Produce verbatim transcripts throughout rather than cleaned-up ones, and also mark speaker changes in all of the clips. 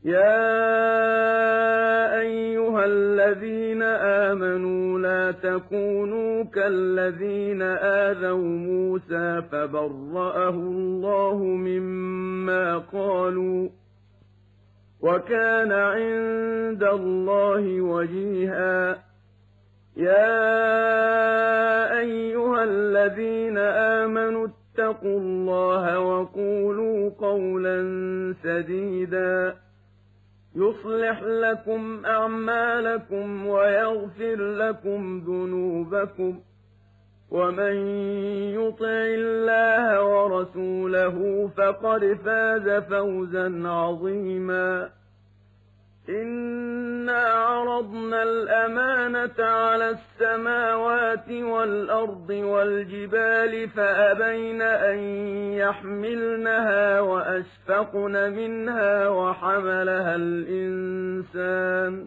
Speaker 1: يَا أَيُّهَا الَّذِينَ آمَنُوا لَا تَكُونُوا كَالَّذِينَ آذَوْا مُوسَىٰ فَبَرَّأَهُ اللَّهُ مِمَّا قَالُوا ۚ وَكَانَ عِندَ اللَّهِ وَجِيهًا. يَا أَيُّهَا الَّذِينَ آمَنُوا اتَّقُوا اللَّهَ وَقُولُوا قَوْلًا سَدِيدًا يُصْلِحْ لَكُمْ أَعْمَالَكُمْ وَيَغْفِرْ لَكُمْ ذُنُوبَكُمْ ۗ وَمَن يُطِعِ اللَّهَ وَرَسُولَهُ فَقَدْ فَازَ فَوْزًا عَظِيمًا. إِنَّا عَرَضْنَا الْأَمَانَةَ عَلَى السَّمَاوَاتِ وَالْأَرْضِ وَالْجِبَالِ فَأَبَيْنَ أَن يَحْمِلْنَهَا وَأَشْفَقْنَ مِنْهَا وَحَمَلَهَا الْإِنسَانُ ۖ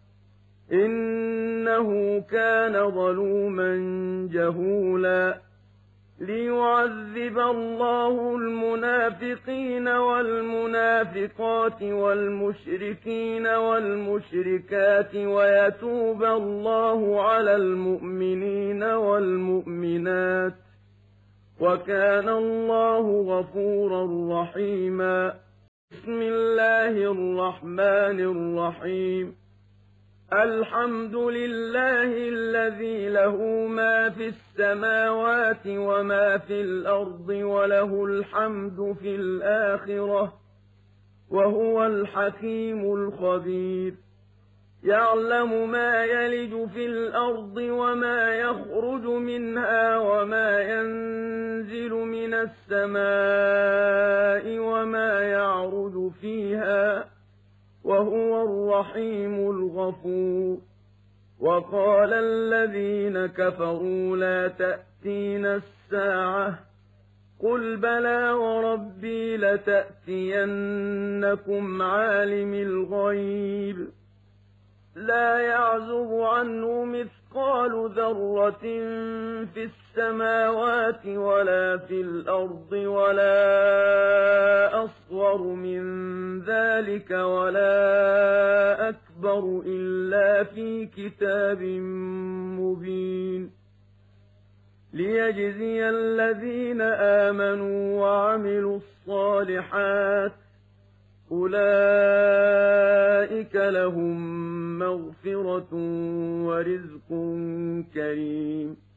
Speaker 1: إِنَّهُ كَانَ ظَلُومًا جَهُولًا. لِّيُعَذِّبَ اللَّهُ الْمُنَافِقِينَ وَالْمُنَافِقَاتِ وَالْمُشْرِكِينَ وَالْمُشْرِكَاتِ وَيَتُوبَ اللَّهُ عَلَى الْمُؤْمِنِينَ وَالْمُؤْمِنَاتِ ۗ وَكَانَ اللَّهُ غَفُورًا رَّحِيمًا. بسم الله الرحمن الرحيم. الحمد لله الذي له ما في السماوات وما في الأرض وله الحمد في الآخرة وهو الحكيم الخبير. يعلم ما يلج في الأرض وما يخرج منها وما ينزل من السماء وما يعرج فيها، وهو الرحيم الغفور. وقال الذين كفروا لا تأتينا الساعة، قل بلى وربي لتأتينكم عالم الغيب لا يعزب عنه مثقال ذرة في السماوات ولا في الأرض ولا أصغر من ذلك ولا أكبر إلا في كتاب مبين. ليجزي الذين آمنوا وعملوا الصالحات، أولئك لهم مغفرة ورزق كريم.